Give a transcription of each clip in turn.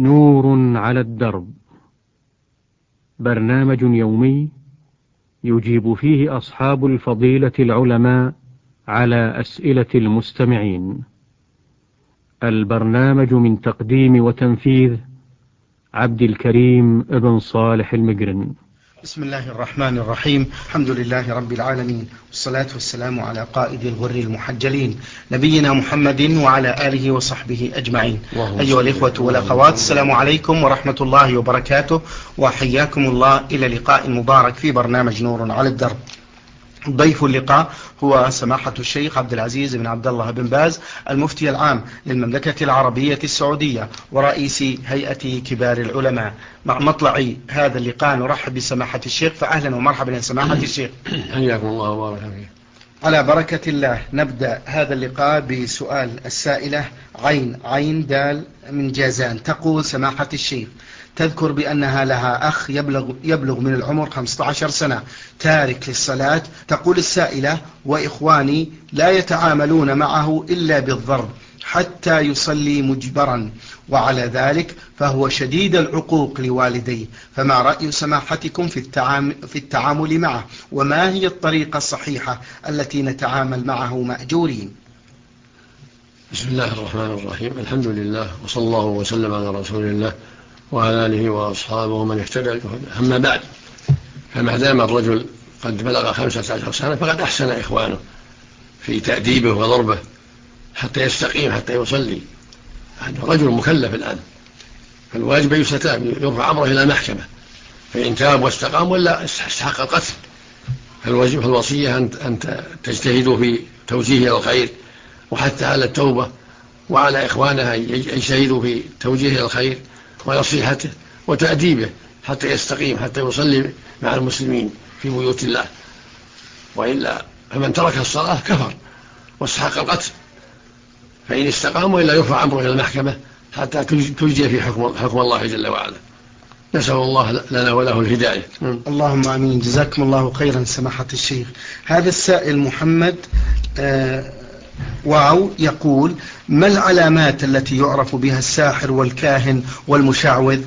نور على الدرب، برنامج يومي يجيب فيه أصحاب الفضيلة العلماء على أسئلة المستمعين. البرنامج من تقديم وتنفيذ عبد الكريم ابن صالح المقرن. بسم الله الرحمن الرحيم. الحمد لله رب العالمين، والصلاة والسلام على قائد الغر المحجلين نبينا محمد وعلى آله وصحبه أجمعين. أيها الإخوة والأخوات، السلام عليكم ورحمة الله وبركاته، وحياكم الله إلى لقاء مبارك في برنامج نور على الدرب. ضيف اللقاء هو سماحة الشيخ عبد العزيز بن عبد الله بن باز، المفتي العام للمملكة العربية السعودية ورئيس هيئة كبار العلماء. مع مطلع هذا اللقاء نرحب بسماحة الشيخ، فأهلا ومرحبا يا سماحة الشيخ. حياكم الله وبارك فيك. على بركة الله نبدأ هذا اللقاء بسؤال السائلة عين دال من جازان. تقول سماحة الشيخ: تذكر بأنها لها أخ يبلغ من العمر 15 سنة تارك للصلاة. تقول السائلة: وإخواني لا يتعاملون معه إلا بالضرب حتى يصلي مجبرا، وعلى ذلك فهو شديد العقوق لوالديه، فما رأي سماحتكم في التعامل معه، وما هي الطريقة الصحيحة التي نتعامل معه مأجورين؟ بسم الله الرحمن الرحيم. الحمد لله، وصلى الله وسلم على رسول الله وعلى آله وأصحابه ومن اهتدى بهداه. أما بعد، فما دام الرجل قد بلغ 15 سنة فقد أحسن إخوانه في تأديبه وضربه حتى يستقيم، حتى يصلي. هذا رجل مكلف الآن، فالواجب يستتاب، يرفع أمره إلى المحكمة، فإن تاب واستقام ولا استحق القتل. فالوصية أن تجتهدوا في توجيهه إلى الخير، وحتى على التوبة، وعلى إخوانها يجتهدوا في توجيهه إلى الخير ونصيحته وتأديبه حتى يستقيم، حتى يصلي مع المسلمين في بيوت الله. وإلا فمن ترك الصلاة كفر واستحق القتل، فإن استقام وإلا يرفع أمره إلى المحكمة حتى تجزي في حكم الله جل وعلا. نسأل الله لنا وله الهداية. اللهم آمين. جزاكم الله خيرا سماحة الشيخ. هذا السائل محمد يقول: ما العلامات التي يعرف بها الساحر والكاهن والمشعوذ؟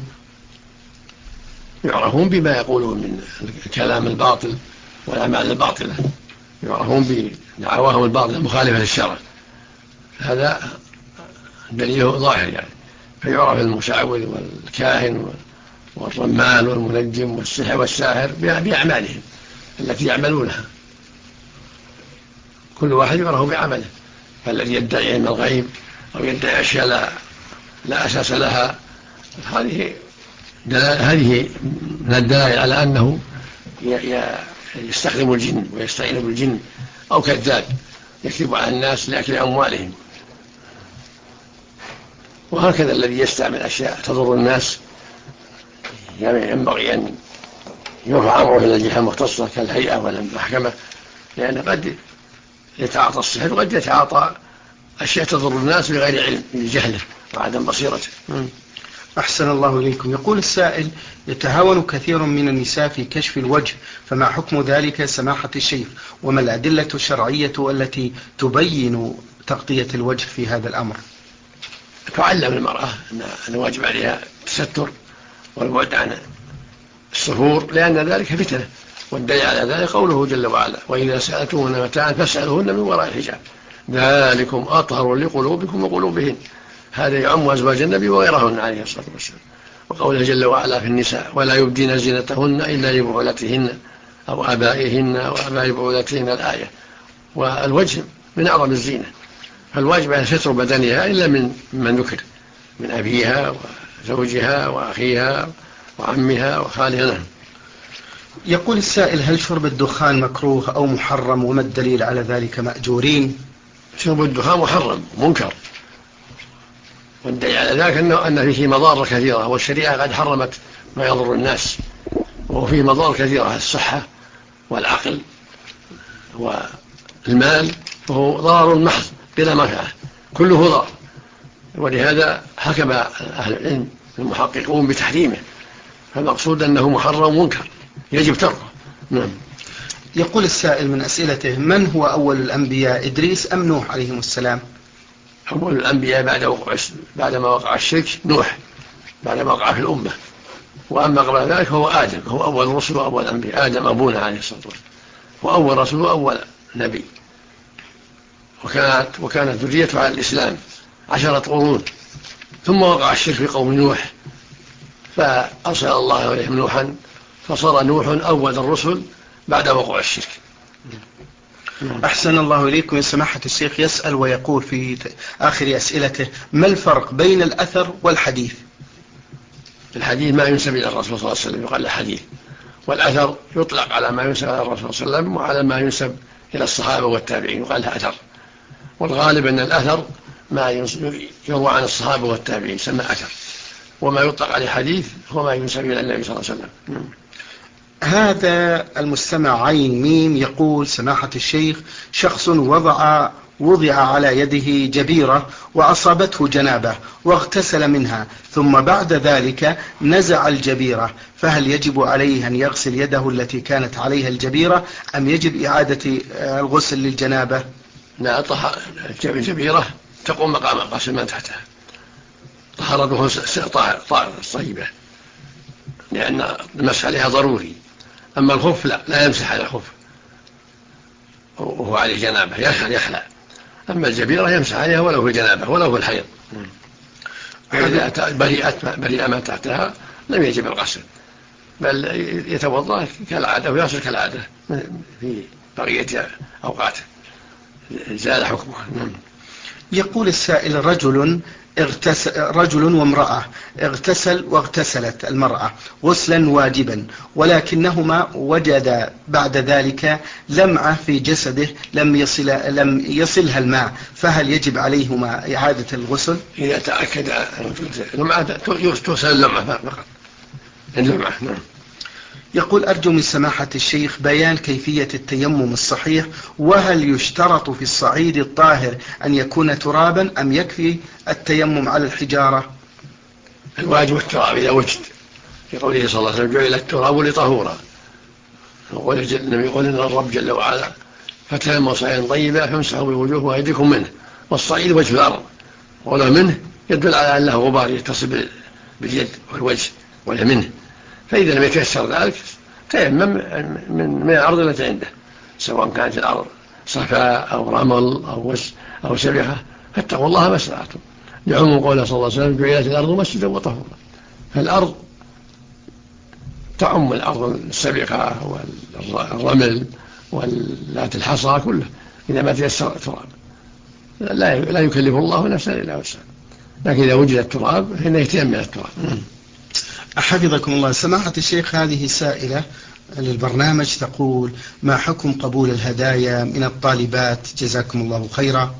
يعرفون بما يقولون من الكلام الباطل والأعمال الباطلة، يعرفون بدعواهم الباطلة المخالفة للشرع، هذا دليله ظاهر يعني. فيعرف المشعوذ والكاهن والرمال والمنجم والسحر والساحر بأعمالهم التي يعملونها، كل واحد يعرف بعمله. فالذي يدعي علم الغيب أو يدعي أشياء لا أساس لها، هذه من الدلائل على أنه يستخدم الجن ويستعين بالجن، أو كذاب يكذب على الناس لأكل أموالهم. وهكذا الذي يستعمل أشياء تضر الناس ينبغي أن يرفع أمره إلى الجهة المختصة كالهيئة والمحكمة، لأن قد يتعاطى السحر وقد يتعاطى أشياء تضر الناس بغير علم، بجهله وعدم بصيرته. أحسن الله إليكم. يقول السائل: يتهاون كثير من النساء في كشف الوجه، فما حكم ذلك سماحة الشيخ؟ وما الأدلة الشرعية التي تبين تغطية الوجه في هذا الأمر؟ تعلم المرأة أن الواجب عليها التستر والبعد عن السفور، لأن ذلك فتنة، والدليل على ذلك قوله جل وعلا: وإذا سألتموهن متاعا فاسألوهن من وراء الحجاب ذلكم أطهر لقلوبكم وقلوبهن. هذا يعم أزواج النبي وغيرهن عليه الصلاة والسلام. وقوله جل وعلا في النساء: ولا يبدين زينتهن إلا لبعولتهن أو آبائهن أو آباء بعولتهن، الآية. والوجه من أعظم الزينة، فالواجب على ستر بدنها إلا من ذكر من أبيها وزوجها وأخيها وعمها وخالها. يقول السائل: هل شرب الدخان مكروه أو محرم، وما الدليل على ذلك مأجورين؟ شرب الدخان محرم منكر، والدليل على ذلك أن فيه مضار كثيرة، والشريعة قد حرمت ما يضر الناس، وفيه مضار كثيرة: الصحة والعقل والمال، وهو ضرر محض بلا منفعة، كله ضرر. ولهذا حكم أهل العلم المحققون بتحريمه، فالمقصود أنه محرم منكر يجب تركه. نعم. يقول السائل من أسئلته: من هو أول الأنبياء، إدريس أم نوح عليهم السلام؟ أول الأنبياء بعد ما وقع الشرك نوح، بعد ما وقع في الأمة. وأما قبل ذلك هو آدم، هو أول الرسل وأول الأنبياء، آدم أبونا عليه الصلاة والسلام، وأول رسول وأول نبي. وكانت ذريته على الإسلام 10 قرون، ثم وقع الشرك في قوم نوح، فأرسل الله إليهم نوحا، فصار نوح أول الرسل بعد وقوع الشرك. أحسن الله إليكم. يا سماحة الشيخ، يسأل ويقول في آخر أسئلته: ما الفرق بين الأثر والحديث؟ الحديث ما ينسب إلى الرسول صلى الله عليه وسلم يقال الحديث، والأثر يطلق على ما ينسب إلى الرسول صلى الله عليه وسلم وعلى ما ينسب إلى الصحابة والتابعين يقال له أثر. والغالب أن الأثر ما يروى عن الصحابة والتابعين يسمى أثر، وما يطلق عليه حديث هو ما ينسب إلى النبي صلى الله عليه وسلم. هذا المستمع عين ميم يقول: سماحة الشيخ، شخص وضع على يده جبيرة وأصابته جنابة واغتسل منها، ثم بعد ذلك نزع الجبيرة، فهل يجب عليه أن يغسل يده التي كانت عليها الجبيرة أم يجب إعادة الغسل للجنابة؟ لا، الجبيرة تقوم مقام غسل من تحتها، طهارته طيبة، لأن المسح عليها ضروري. أما الخف لا يمسح على الخف وهو عليه جنابه، يخلع. أما الجبيرة يمسح عليها ولو في الجنابة ولو في الحيض. وإذا بريئة ما تحتها لم يجب الغسل، بل يتوضأ كالعادة ويغسل كالعادة في بقية أوقاته، زال حكمه. يقول السائل: رجل وامرأة اغتسل واغتسلت المرأة غسلا واجبا، ولكنهما وجد بعد ذلك لمعة في جسده لم يصلها الماء، فهل يجب عليهما إعادة الغسل؟ إذا تأكد لمعة تغسل اللمعة فقط، اللمعة. يقول: أرجو من سماحة الشيخ بيان كيفية التيمم الصحيح، وهل يشترط في الصعيد الطاهر أن يكون ترابا أم يكفي التيمم على الحجارة؟ الواجب التراب إذا وجد، في قوله صلى الله عليه وسلم: جعل التراب لطهورا. النبي يقول إن الرب جل وعلا فتيمموا صعيدا طيبا فامسحوا بوجوهكم وأيديكم منه، والصعيد وجه الأرض، ولا منه يدل على أن له غبار يتصل باليد والوجه ولا منه. فإذا لم يتيسر ذلك تيمم من الأرض التي عنده، سواء كانت الأرض صفاء أو رمل أو سبحة، فاتقوا الله ما استطعتم، لعموم قوله صلى الله عليه وسلم: جعلت الأرض مسجدا وطهورا. فالأرض تعم الأرض السبحة والرمل واللات الحصى كله إذا ما تيسر التراب. لا يكلف الله نفسا إلا وسعها، لكن إذا وجد التراب فإنه يتيمم التراب. حفظكم الله. سماحة الشيخ، هذه سائلة للبرنامج تقول: ما حكم قبول الهدايا من الطالبات؟ جزاكم الله خيرا.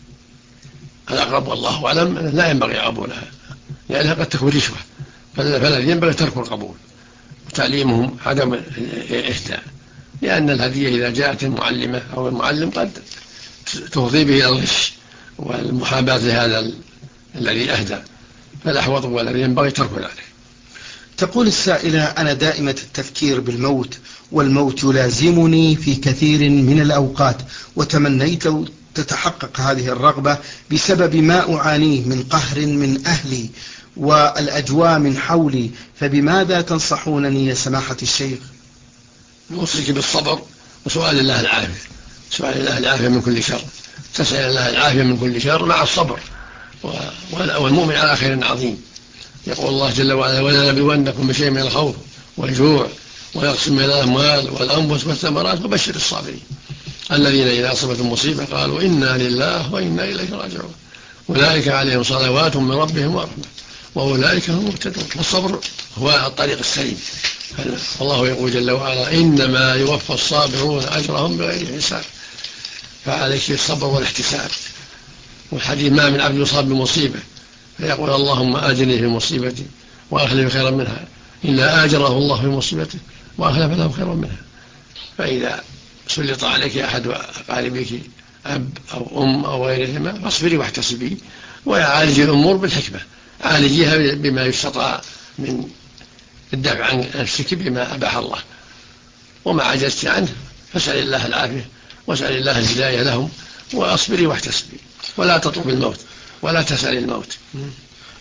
الأقرب والله أعلم لا ينبغي قبولها، لأنها قد تكون رشوة، فالذي ينبغي ترك القبول وتعليمهم عدم الإهداء، لأن الهدية إذا جاءت المعلمة أو المعلم قد تفضي به إلى الغش والمحاباة لهذا الذي أهدى، فالأحوط والذي ينبغي ترك ذلك. تقول السائلة: أنا دائمة التفكير بالموت، والموت يلازمني في كثير من الأوقات، وتمنيت لو تتحقق هذه الرغبة بسبب ما أعانيه من قهر من أهلي والأجواء من حولي، فبماذا تنصحونني يا سماحة الشيخ؟ نوصيك بالصبر وسؤال الله العافية، سؤال الله العافية من كل شر، تسأل الله العافية من كل شر مع الصبر، والمؤمن على خير عظيم. يقول الله جل وعلا: ولنبلونكم بشيء من الخوف والجوع ونقص من الأموال والأنفس والثمرات وبشر الصابرين الذين إذا أصابتهم مصيبة قالوا إنا لله وإنا إليه راجعون أولئك عليهم صلوات من ربهم ورحمة وأولئك هم المهتدون. والصبر هو الطريق السليم. الله يقول جل وعلا: إنما يوفى الصابرون أجرهم بغير حساب. فعليك الصبر والاحتساب. والحديث: ما من عبد يصاب بمصيبة فيقول اللهم آجرني في مصيبتي وأخلف خيرا منها إلا آجره الله في مصيبته وأخلف له خيرا منها. فإذا سلط عليك أحد أقاربك أب أو أم أو غيرهما فاصبري واحتسبي، وعالجي الأمور بالحكمة، عالجيها بما يستطاع من الدفع عن نفسك بما أباح الله، وما عجزت عنه فاسأل الله العافية واسأل الله الهداية لهم، وأصبري واحتسبي، ولا تطلب الموت ولا تسأل الموت.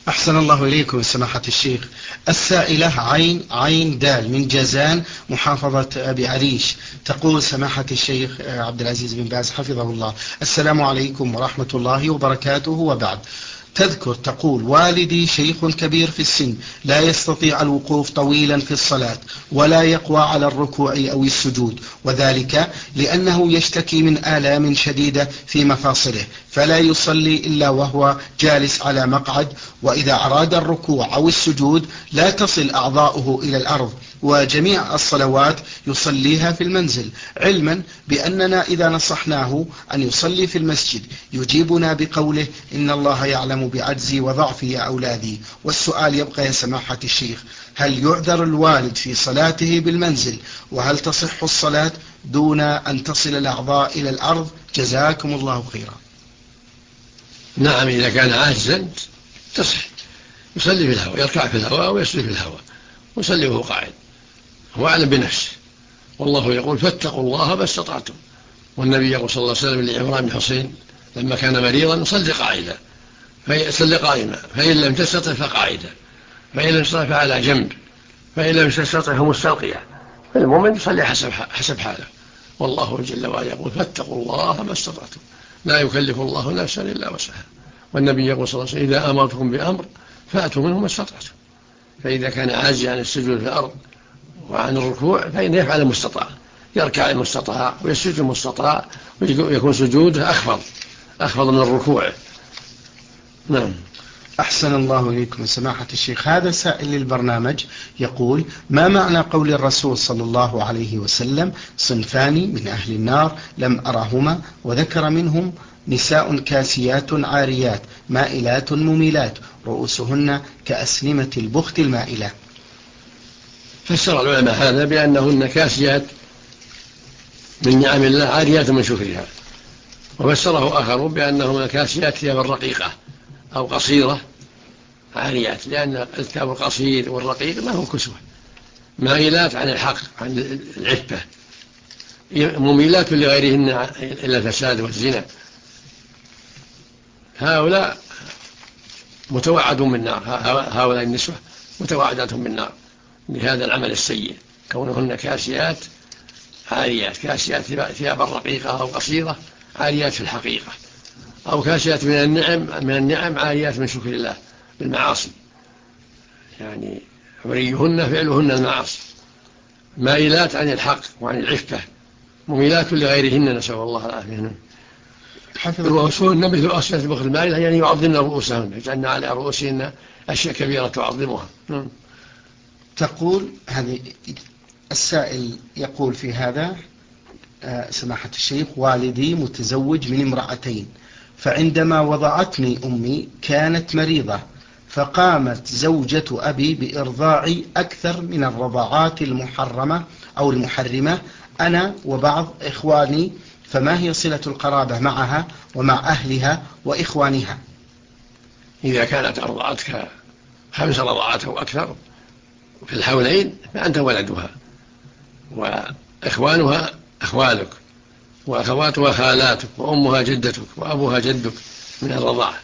أحسن الله إليكم سماحة الشيخ. السائلة عين دال من جازان محافظة أبي عريش تقول: سماحة الشيخ عبد العزيز بن باز حفظه الله، السلام عليكم ورحمة الله وبركاته، وبعد. تقول: والدي شيخ كبير في السن، لا يستطيع الوقوف طويلا في الصلاة ولا يقوى على الركوع أو السجود، وذلك لأنه يشتكي من آلام شديدة في مفاصله، فلا يصلي إلا وهو جالس على مقعد، وإذا أراد الركوع أو السجود لا تصل أعضاؤه إلى الأرض، وجميع الصلوات يصليها في المنزل، علما بأننا إذا نصحناه أن يصلي في المسجد يجيبنا بقوله: إن الله يعلم بعجزي وضعفي يا أولادي. والسؤال يبقى يا سماحة الشيخ: هل يعذر الوالد في صلاته بالمنزل؟ وهل تصح الصلاة دون أن تصل الأعضاء إلى الأرض؟ جزاكم الله خيرا. نعم، إذا كان عاجزا تصح، يصلي في الهواء، يركع في الهواء ويسجد في الهواء، ويصلي وهو قاعد، هو أعلم بنفسه. والله يقول: فاتقوا الله ما استطعتم. والنبي يقول صلى الله عليه وسلم لعمران بن حسين لما كان مريضا: صل قاعدا، صل قائما، فإن لم تستطع فقاعدا، فإن لم تستطع فعلى جنب، فإن لم تستطع فمستلقيا. فالمؤمن يصلي حسب حاله. والله جل وعلا يقول: فاتقوا الله ما استطعتم، لا يكلف الله نفسا إلا وسعها. والنبي يقول صلى الله عليه وسلم: إذا أمرتكم بأمر فأتوا منه ما استطعتم. فإذا كان عاجزا عن السجود في الأرض وعن الركوع فإنه يفعل المستطاع، يركع المستطاع ويسجد المستطاع، ويكون سجوده أخفض من الركوع. نعم. أحسن الله إليكم سماحة الشيخ. هذا سائل للبرنامج يقول: ما معنى قول الرسول صلى الله عليه وسلم: صنفان من أهل النار لم أرهما، وذكر منهم نساء كاسيات عاريات مائلات مميلات رؤوسهن كأسنمة البخت المائلة؟ فسر العلماء هذا بأنهن كاسيات من نعم الله عاريات من شكرها، وفسره آخرون بأنهن كاسيات ثيابا رقيقة أو قصيرة عاريات، لأن الثياب القصير والرقيق ما هو كسوة، مائلات عن الحق عن العفة، مميلات لغيرهن إلى الفساد والزنا. هؤلاء متوعدون بالنار، هؤلاء النسوة متوعدات بالنار لهذا العمل السيء، كونهن كاسيات عاريات، كاسيات ثيابا رقيقة أو قصيرة عاريات في الحقيقة، أو كاسيات من النعم عاريات من شكر الله بالمعاصي، يعني عريهن فعلهن المعاصي، مائلات عن الحق وعن العفة، مميلات لغيرهن، نسأل الله العافية. رؤوسهن مثل أسنمة البخت المائلة، يعني يعظمن رؤوسهن، يجعلن على رؤوسهن أشياء كبيرة تعظمها. تقول هذه السائل يقول في هذا: سماحة الشيخ، والدي متزوج من امرأتين، فعندما وضعتني أمي كانت مريضة، فقامت زوجة أبي بإرضاعي أكثر من الرضاعات المحرمة أو المحرمة أنا وبعض إخواني، فما هي صلة القرابة معها ومع أهلها وإخوانها؟ إذا كانت أرضعتك 5 رضاعات أو أكثر في الحولين فأنت ولدها، وإخوانها أخوالك، وأخواتها خالاتك، وأمها جدتك، وأبوها جدك من الرضاعة،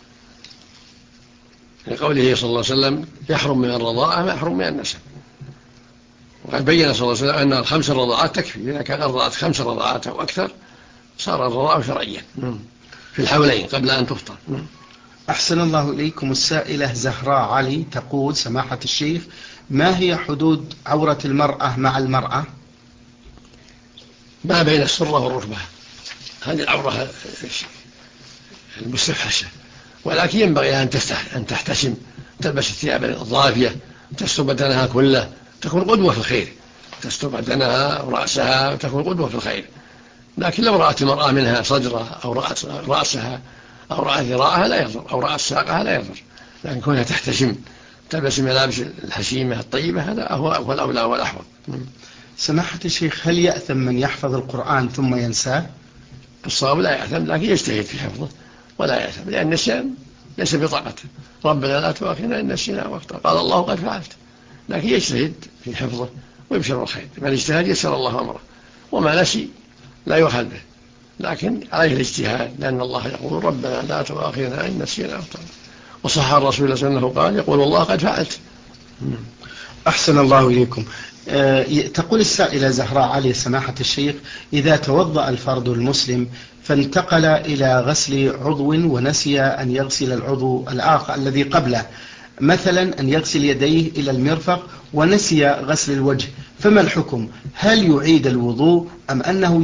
لقوله صلى الله عليه وسلم: يحرم من الرضاعة ما يحرم من النسب. وقد بين صلى الله عليه وسلم أن 5 رضاعات تكفي، إذا كان أرضعت 5 رضاعات أو أكثر صار الرضاعة شرعيا في الحولين قبل أن تفطر. أحسن الله إليكم. السائلة زهراء علي تقول: سماحة الشيخ، ما هي حدود عورة المرأة مع المرأة؟ ما بين السرة والركبة، هذه العورة المستفحشة، ولكن ينبغي أن تحتشم، تلبس الثياب الضافية، تستر بدنها كله، تكون قدوة في الخير، تستر بدنها ورأسها، تكون قدوة في الخير. لكن لو رأت المرأة منها صدرها أو رأت رأسها أو رأت ذراعها لا يضر، أو رأت ساقها لا يضر، لكن كونها تحتشم تلبس ملابس الحشيمة الطيبة هذا هو الأولى والأحوط. سماحة الشيخ، هل يأثم من يحفظ القرآن ثم ينساه؟ الصواب لا يأثم، لكن يجتهد في حفظه ولا يأثم، لأن النسيان ليس بطاقته. ربنا لا تؤاخذنا إن نسينا وأخطأنا، قال الله قد فعلت، لكن يجتهد في حفظه ويبشر الخير. من اجتهد يسر الله أمره، وما نسي لا يؤخذ به، لكن عليه الاجتهاد، لأن الله يقول: ربنا لا تؤاخذنا إن نسينا وأخطأنا. وصح الرسول صلى الله عليه وسلم قال يقول والله قد فعلت. أحسن الله إليكم. تقول السائلة زهراء علي سماحة الشيخ: إذا توضأ الفرد المسلم فانتقل إلى غسل عضو ونسي أن يغسل العضو الآخر الذي قبله، مثلا أن يغسل يديه إلى المرفق ونسي غسل الوجه، فما الحكم؟ هل يعيد الوضوء أم أنه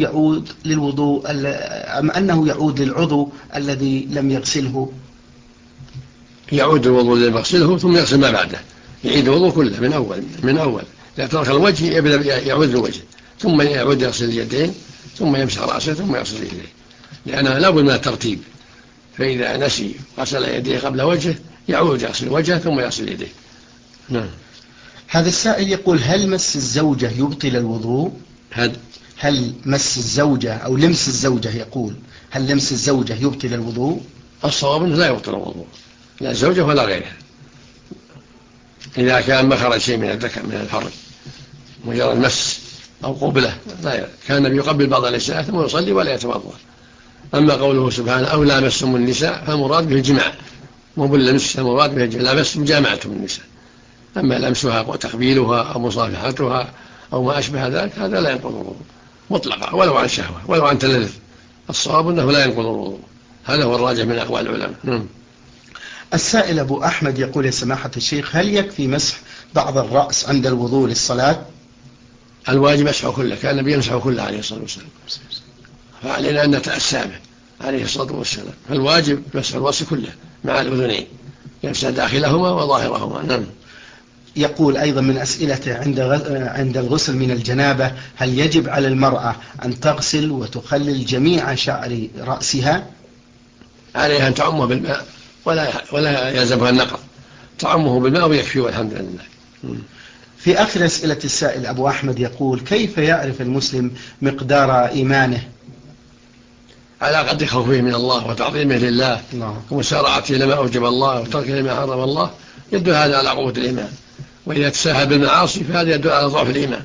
يعود للعضو الذي لم يغسله؟ يعود الوضوء الذي يغسله ثم يغسل ما بعده، يعيد الوضوء كله من أول إذا ترك الوجه يبدأ يعود الوجه، ثم يعود يغسل اليدين، ثم يمسح رأسه، ثم يغسل يديه، لأنه لا بد من الترتيب. فإذا نسي غسل يديه قبل وجهه يعود يغسل وجهه ثم يغسل يديه. نعم. هذا السائل يقول: هل مس الزوجة يبطل الوضوء؟ هل مس الزوجة أو لمس الزوجة، يقول هل لمس الزوجة يبطل الوضوء؟ الصواب أنه لا يبطل الوضوء، لا الزوجة ولا غيرها، إذا كان ما خرج شيء من الذكر من الفرج، مجرد مس أو قبلة، لا كان النبي يقبل بعض النساء ثم يصلي ولا يتوضأ. أما قوله سبحانه أو لامستم النساء فالمراد به الجماع، مو باللمس، المراد به الجماع، لامستم جامعتم النساء. أما لمسها وتقبيلها أو مصافحتها أو ما أشبه ذلك هذا لا ينقض الوضوء مطلقا، ولو عن شهوة ولو عن تلذذ. الصواب أنه لا ينقض الوضوء، هذا هو الراجح من أقوال العلماء. السائل أبو أحمد يقول: يا سماحة الشيخ، هل يكفي مسح بعض الرأس عند الوضوء للصلاة؟ الواجب مسحه كله، كان النبي يمسحه كله عليه الصلاة والسلام، فعلينا أن نتأسى به عليه الصلاة والسلام. فالواجب مسح الرأس كله مع الأذنين، يمسح داخلهما وظاهرهما. نعم. يقول أيضا من أسئلته: عند الغسل من الجنابة هل يجب على المرأة أن تغسل وتخلل جميع شعر رأسها؟ عليها أن تعمه بالماء ولا يلزمها النقض، تعمه بالماء ويكفي والحمد لله. في آخر أسئلة السائل أبو أحمد يقول: كيف يعرف المسلم مقدار إيمانه؟ على قدر خوفه من الله وتعظيمه لله ومسارعته لما أوجب الله وتركه لما حرم الله، يدل هذا على قوة الإيمان. وإذا تساهل بالمعاصي فهذا يدل على ضعف الإيمان.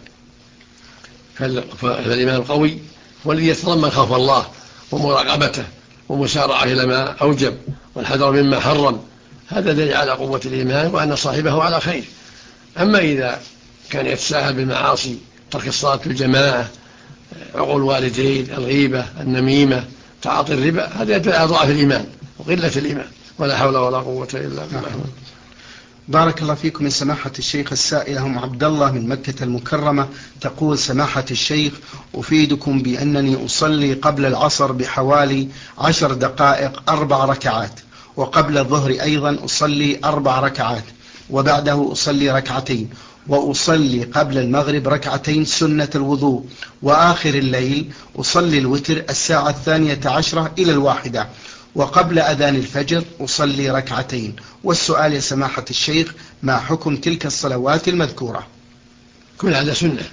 فالإيمان القوي هو الذي يتضمن خوف الله ومراقبته ومسارعة إلى ما أوجب والحذر مما حرم، هذا دليل على قوة الإيمان وأن صاحبه على خير. أما إذا كان يتساهل بالمعاصي، ترك الصلاة في الجماعة، عقول الوالدين، الغيبة، النميمة، تعاطي الربا، هذا يدل على ضعف الإيمان وقلة الإيمان، ولا حول ولا قوة إلا بالله. بارك الله فيكم. من سماحة الشيخ السائلة أم عبد الله من مكة المكرمة تقول: سماحة الشيخ، أفيدكم بأنني أصلي قبل العصر بحوالي 10 دقائق 4 ركعات، وقبل الظهر أيضا أصلي 4 ركعات، وبعده أصلي ركعتين، وأصلي قبل المغرب ركعتين سنة الوضوء، وآخر الليل أصلي الوتر الساعة 12 إلى 1، وقبل أذان الفجر أصلي ركعتين. والسؤال يا سماحة الشيخ: ما حكم تلك الصلوات المذكورة؟ كل هذا سنة.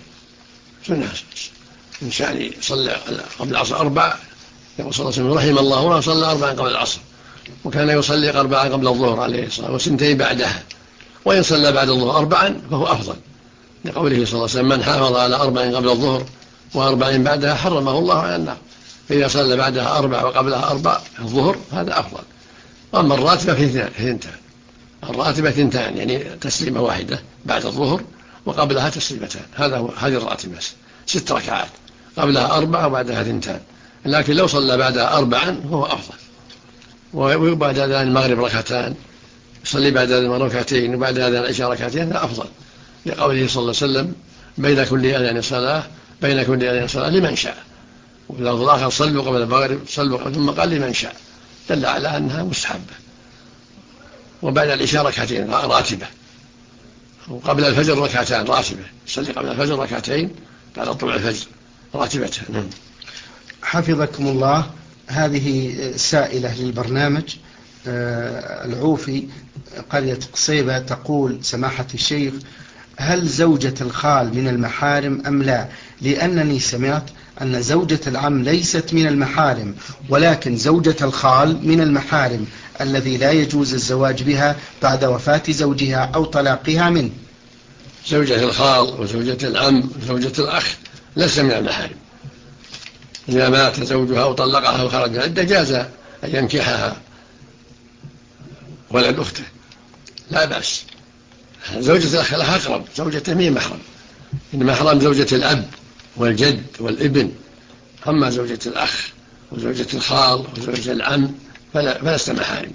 إنسان يصلي قبل العصر 4، يقول صلى الله عليه وسلم رحم الله من صلى 4 قبل العصر، وكان يصلي 4 قبل الظهر عليه الصلاة والسنتين بعدها، وإن صلى بعد الظهر 4 فهو أفضل، لقوله صلى الله عليه وسلم من حافظ على 4 قبل الظهر و4 بعدها حرمه الله على النار. فإذا صلى بعدها 4 وقبلها 4 الظهر هذا أفضل. أما الراتبة في 2، الراتبة 2، يعني تسليمة واحدة بعد الظهر وقبلها تسليمتان، هذه الراتبة 6 ركعات، قبلها 4 وبعدها 2. لكن لو صلى بعدها 4 هو أفضل. وبعد أذان المغرب ركعتان، يصلي بعد أذان ركعتين، وبعد أذان العشاء ركعتين، هذا أفضل، لقوله صلى الله عليه وسلم بين كل أذان صلاة لمن شاء. واللفظ الآخر صلوا قبل المغرب صلوا قبل، ثم قال لمن شاء، دل على أنها مستحبة. وبعد العشاء ركعتين راتبة، وقبل الفجر ركعتان راتبة، يصلي قبل الفجر ركعتين بعد طلوع الفجر راتبة. حفظكم الله. هذه سائلة للبرنامج العوفي قرية قصيبة تقول: سماحة الشيخ، هل زوجة الخال من المحارم أم لا؟ لأنني سمعت أن زوجة العم ليست من المحارم، ولكن زوجة الخال من المحارم الذي لا يجوز الزواج بها بعد وفاة زوجها أو طلاقها منه. زوجة الخال وزوجة العم وزوجة الأخ ليس من المحارم، إذا مات زوجها أو طلقها وخرج من العدة جاز أن ينكحها ولد أخته لا بأس. زوجة الأخ لها أقرب، زوجته مين محرم، إنما حرام زوجة الأب والجد والابن. أما زوجة الأخ وزوجة الخال وزوجة العم فلست محارم،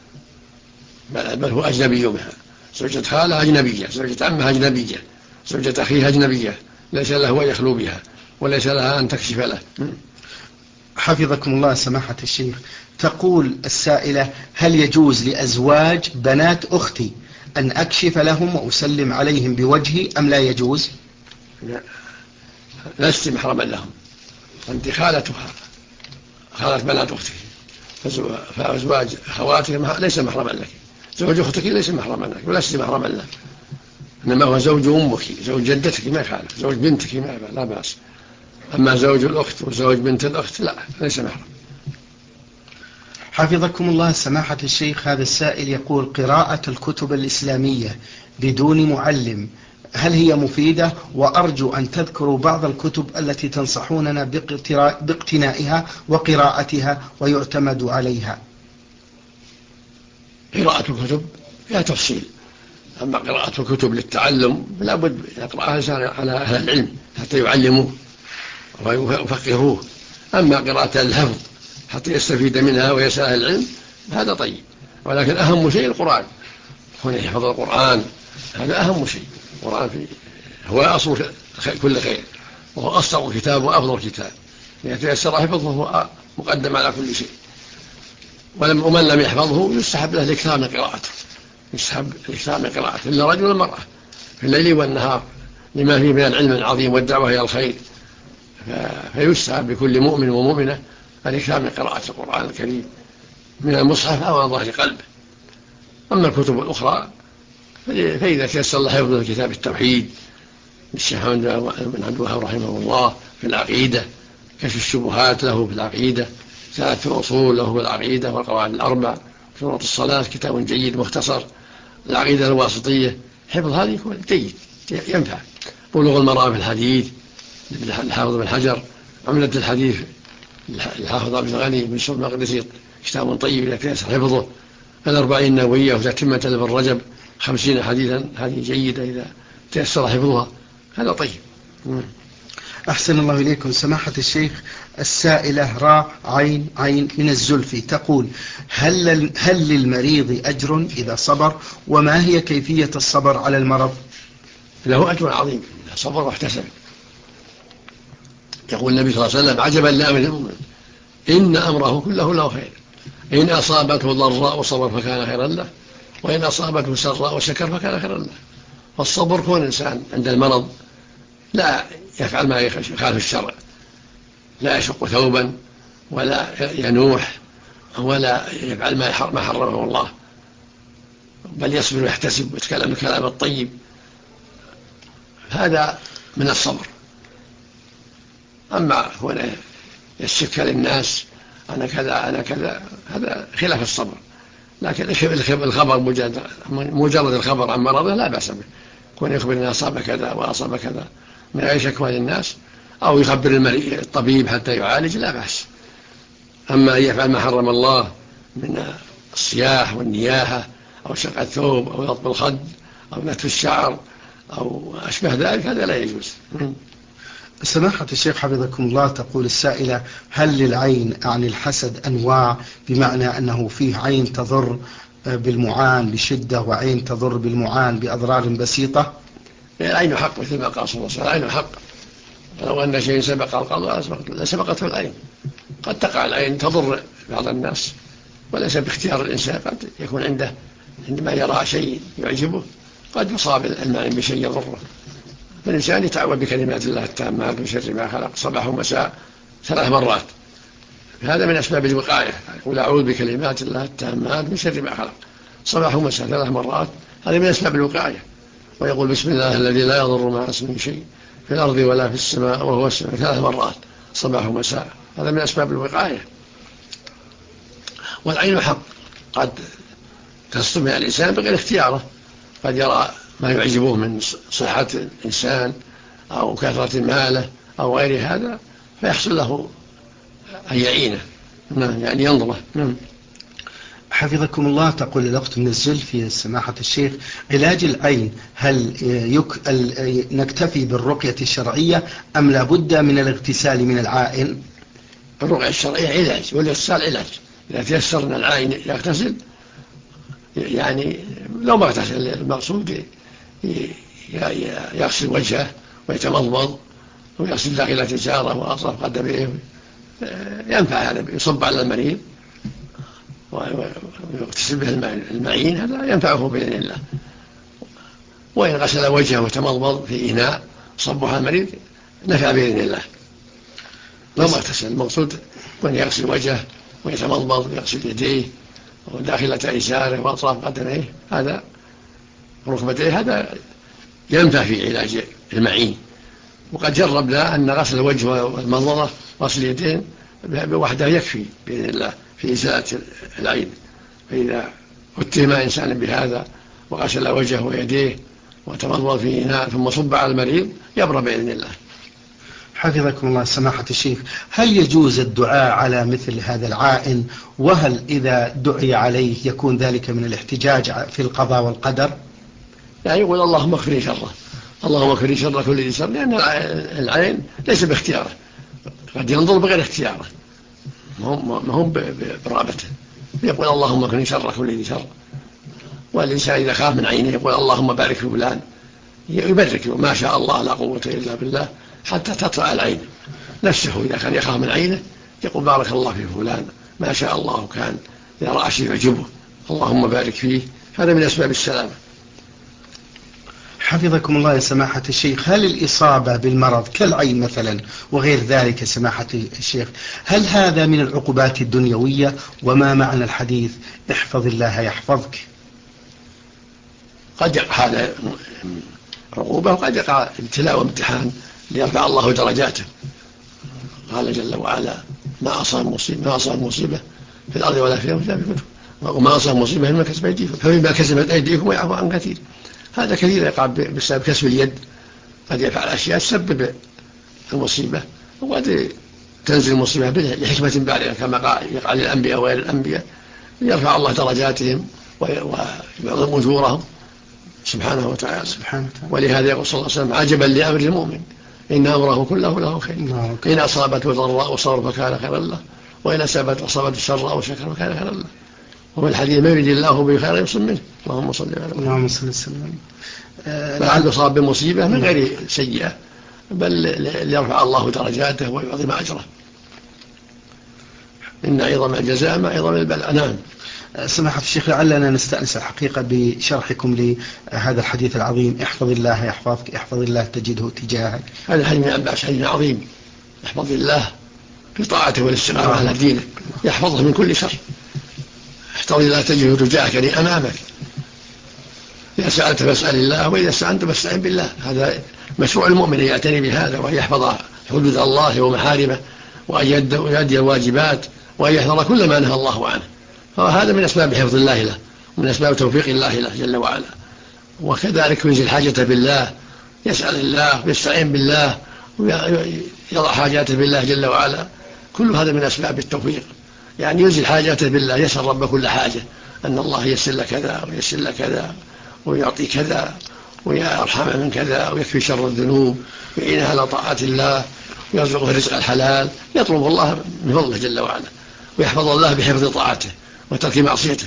بل هو أجنبي منها. زوجة خالة أجنبية، زوجة عمها أجنبية، زوجة أخيها أجنبية، ليس له أن يخلو بها وليس لها أن تكشف له. حفظكم الله سماحة الشيخ. تقول السائلة: هل يجوز لأزواج بنات أختي أن أكشف لهم وأسلم عليهم بوجهي أم لا يجوز؟ لا، لست محرما لهم، أنت خالتها، خالة بنات أختك، فأزواج أخواتك ليس محرما لك. زوج أختك ليس محرما لك ولست محرما له، إنما هو زوج أمك، زوج جدتك ما يخالف، زوج بنتك لا بأس. أما زوج الأخت وزوج بنت الأخت لا، ليس محرم. حفظكم الله سماحة الشيخ. هذا السائل يقول: قراءة الكتب الإسلامية بدون معلم هل هي مفيدة؟ وأرجو أن تذكروا بعض الكتب التي تنصحوننا باقتنائها وقراءتها ويعتمد عليها. قراءة الكتب فيها تفصيل، أما قراءة الكتب للتعلم لا بد يقرأها على أهل العلم حتى يعلموه ويفقهوه. أما قراءة الحفظ حتى يستفيد منها ويسأل أهل العلم هذا طيب، ولكن أهم شيء القرآن، هنا يحفظ القرآن هذا أهم شيء. القرآن هو أصل كل خير، وهو أصدق كتاب وأفضل كتاب، يتيسر حفظه هو مقدم على كل شيء. ومن لم يحفظه يستحب له الإكثار من قراءته، يستحب الإكثار من قراءته إلا رجل المرأة في الليل والنهار لما فيه من العلم العظيم والدعوة إلى الخير. فيستحب بكل مؤمن ومؤمنة الإكثار من قراءة القرآن الكريم من المصحف أو عن ظهر قلبه. أما الكتب الأخرى فإذا تيسر له حفظ كتاب التوحيد للشيخ محمد بن عبد الوهاب رحمه الله في العقيدة، كشف الشبهات له في العقيدة، ثلاثة الأصول له في العقيدة والقواعد الأربع، شروط الصلاة كتاب جيد مختصر، العقيدة الواسطية، حفظ هذه يكون جيد ينفع. بلوغ المرام في الحديث الحافظ بن حجر، عمدة الحديث الحافظ بن غني بن سلم المقدسي كتاب طيب إذا تيسر حفظه، الأربعين النووية وتتمة ابن رجب 50 حديثا هذه جيدة إذا تيسر حفظها، هذا طيب. أحسن الله إليكم سماحة الشيخ. السائلة راء عين عين من الزلفي تقول: هل للمريض أجر إذا صبر؟ وما هي كيفية الصبر على المرض؟ له أجر عظيم إذا صبر واحتسب. يقول النبي صلى الله عليه وسلم: عجبا لأمر المؤمن إن أمره كله له خير، إن أصابته ضراء وصبر فكان خيرا له، وإن أصابته سراء وشكر فكان خيرا له. والصبر كون الإنسان عند المرض لا يفعل ما يخالف الشرع، لا يشق ثوبا ولا ينوح ولا يفعل ما حرمه الله، بل يصبر ويحتسب ويتكلم الكلام الطيب، هذا من الصبر. أما هنا يشك للناس أنا كذا أنا كذا هذا خلاف الصبر. لكن الخبر مجرد الخبر عن مرضه لا بأس به، كون يخبر أن أصاب كذا وأصاب كذا من غير شكوى للناس، أو يخبر الطبيب حتى يعالج لا بأس. أما أن يفعل ما حرم الله من الصياح والنياحة أو شق الثوب أو لطم الخد أو نتف الشعر أو أشبه ذلك هذا لا يجوز. سماحة الشيخ حفظكم الله. تقول السائلة: هل للعين عن الحسد أنواع، بمعنى أنه فيه عين تضر بالمعان بشدة وعين تضر بالمعان بأضرار بسيطة؟ العين حق مثل ما قال صلى الله عليه وسلم، العين حق، لو أن شيء سبق القضاء لسبقته العين. قد تقع العين تضر بعض الناس وليس باختيار الإنسان، قد يكون عنده عندما يرى شيء يعجبه قد يصاب المعين بشيء يضره، فالإنسان يتعوذ بكلمات الله التامات من شر ما خلق صباح ومساء 3 مرات، هذا من أسباب الوقاية. يقول أعوذ بكلمات الله التامات من شر ما خلق صباح ومساء 3 مرات، هذا من أسباب الوقاية. ويقول بسم الله الذي لا يضر مع اسمه شيء في الأرض ولا في السماء وهو السميع 3 مرات صباح ومساء، هذا من أسباب الوقاية. والعين حق قد تصطمع الإنسان بغير اختياره، قد يرى ما يعجبه من صحة الإنسان أو كثرة ماله أو غير هذا فيحصل له أن يعينه، يعني ينظره. حفظكم الله. تقول الأخت من الزلفي سماحة الشيخ، علاج العين هل نكتفي بالرقية الشرعية أم لابد من الاغتسال من العائن؟ الرقية الشرعية علاج والاغتسال علاج. إذا تيسر أن العائن يغتسل يعني لو ما اغتسل المقصود يغسل وجهه ويتمضمض ويغسل داخل إزاره وأطراف قدميه، ينفع هذا، يصب على المريض ويغتسل به المعين، هذا ينفعه بإذن الله. وإن غسل وجهه وتمضمض في إناء صبه على المريض نفع بإذن الله لو ما اغتسل. المقصود أن يغسل وجهه ويتمضمض ويغسل يديه وداخلة إزاره وأطراف قدميه، هذا ركبتيه، هذا ينفع في علاج المعين. وقد جربنا أن غسل الوجه والمضمضة وغسل اليدين بوحده يكفي بإذن الله في إزالة العين. فإذا اتهم إنسان بهذا وغسل وجهه ويديه وتمضمض في إناء ثم صب على المريض يبرأ بإذن الله. حفظكم الله سماحة الشيخ، هل يجوز الدعاء على مثل هذا العائن؟ وهل إذا دعي عليه يكون ذلك من الاحتجاج في القضاء والقدر؟ يعني يقول اللهم اغفر لي شره، اللهم اغفر لي شر كل ذي شر، لأن العين ليس باختياره، قد ينظر بغير اختياره، ما هم برغبته. يقول اللهم اغفر لي شر كل ذي شر. والإنسان إذا خاف من عينه يقول اللهم بارك في فلان، يبرك ما شاء الله لا قوة إلا بالله حتى تطلع العين. نفسه إذا كان يخاف من عينه يقول بارك الله في فلان ما شاء الله كان، إذا رأى شيء يعجبه اللهم بارك فيه، هذا من أسباب السلامة. حفظكم الله يا سماحة الشيخ، هل الإصابة بالمرض كالعين مثلا وغير ذلك سماحة الشيخ، هل هذا من العقوبات الدنيوية؟ وما معنى الحديث احفظ الله يحفظك؟ قد يقع هذا عقوبة وقد يقع ابتلاء وامتحان ليرفع الله درجاته. قال جل وعلا ما أصاب مصيبة في الأرض ولا في أنفسكم وما أصاب مصيبة فيما كسبت أيديكم فبما كسبت أيديكم ويعفو عن كثير. هذا كثير يقع بسبب كسب اليد، قد يفعل أشياء تسبب المصيبة، وقد تنزل المصيبة لحكمة بالغة كما يقع للأنبياء وغير الأنبياء، ليرفع الله درجاتهم ويعظم أجورهم سبحانه وتعالى. ولهذا يقول صلى الله عليه وسلم عجبا لأمر المؤمن إن أمره كله له خير، إن أصابته ضراء وصبر فكان خيرا له، وإن أصابته شر أو شكر فكان خيرا له. وفي الحديث ما يريد الله به خيرا يصب منه. اللهم صل على محمد. اللهم صل وسلم. فعل يصاب بمصيبة من غير سيئة، بل ليرفع الله درجاته ويعظم أجره. إن عظم الجزاء ما عظم البلاء. نعم. سماحة الشيخ، لعلنا نستأنس الحقيقة بشرحكم لهذا الحديث العظيم احفظ الله يحفظك، احفظ الله تجده تجاهك. هذا الحديث من عباس حديث عظيم، احفظ الله في طاعته والاستقامة على دينه يحفظه من كل شر. احفظ الله تجده تجاهك يعني أمامك، إذا سألت فاسأل الله وإذا استعنت فاستعن بالله. هذا مشروع المؤمن يعتني بهذا، وأن يحفظ حدود الله ومحارمه، وأن يؤدي الواجبات، وأن يحفظ كل ما نهى الله عنه. فهذا من أسباب حفظ الله له ومن أسباب توفيق الله له جل وعلا. وكذلك ينزل حاجته بالله، يسأل الله ويستعين بالله ويضع حاجاته بالله جل وعلا، كل هذا من أسباب التوفيق. يعني ينزل حاجاته بالله، يسأل رب كل حاجة أن الله يسر لك كذا ويسر لك كذا ويعطي كذا ويرحمه من كذا ويكفي شر الذنوب ويعينه على طاعة الله ويرزقه رزق الحلال. يطلب الله من فضله جل وعلا ويحفظ الله بحفظ طاعته وترك معصيته.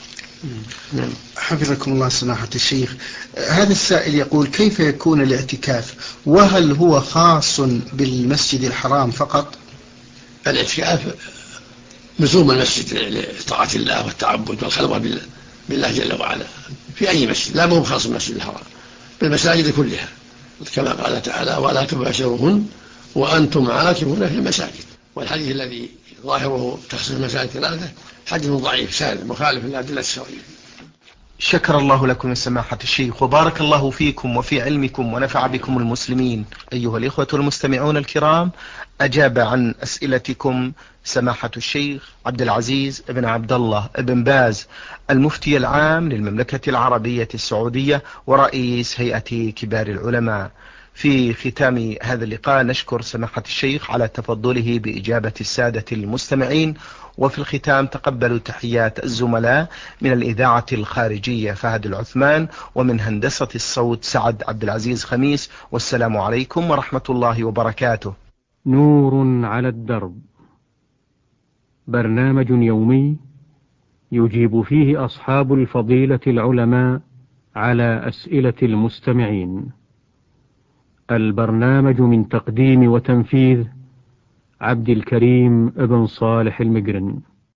حفظكم الله سماحة الشيخ، هذا السائل يقول كيف يكون الاعتكاف، وهل هو خاص بالمسجد الحرام فقط؟ الاعتكاف لزوم المسجد لطاعة الله والتعبد والخلوة بالله جل وعلا في أي مسجد، لا مو خاص بالمسجد الحرام، بالمساجد كلها كما قال تعالى ولا تباشروهن وأنتم عاكفون في المساجد. والحديث الذي ظاهره تخصيص المساجد ثلاثة حديث ضعيف سالم مخالف للأدلة الشرعية. شكر الله لكم يا سماحة الشيخ، وبارك الله فيكم وفي علمكم ونفع بكم المسلمين. أيها الإخوة المستمعون الكرام، أجاب عن أسئلتكم سماحة الشيخ عبد العزيز بن عبد الله بن باز المفتي العام للمملكة العربية السعودية ورئيس هيئة كبار العلماء. في ختام هذا اللقاء نشكر سماحة الشيخ على تفضله بإجابة السادة المستمعين، وفي الختام تقبلوا تحيات الزملاء من الإذاعة الخارجية فهد العثمان، ومن هندسة الصوت سعد عبد العزيز خميس، والسلام عليكم ورحمة الله وبركاته. نور على الدرب، برنامج يومي يجيب فيه أصحاب الفضيلة العلماء على أسئلة المستمعين. البرنامج من تقديم وتنفيذ عبد الكريم ابن صالح المقرن.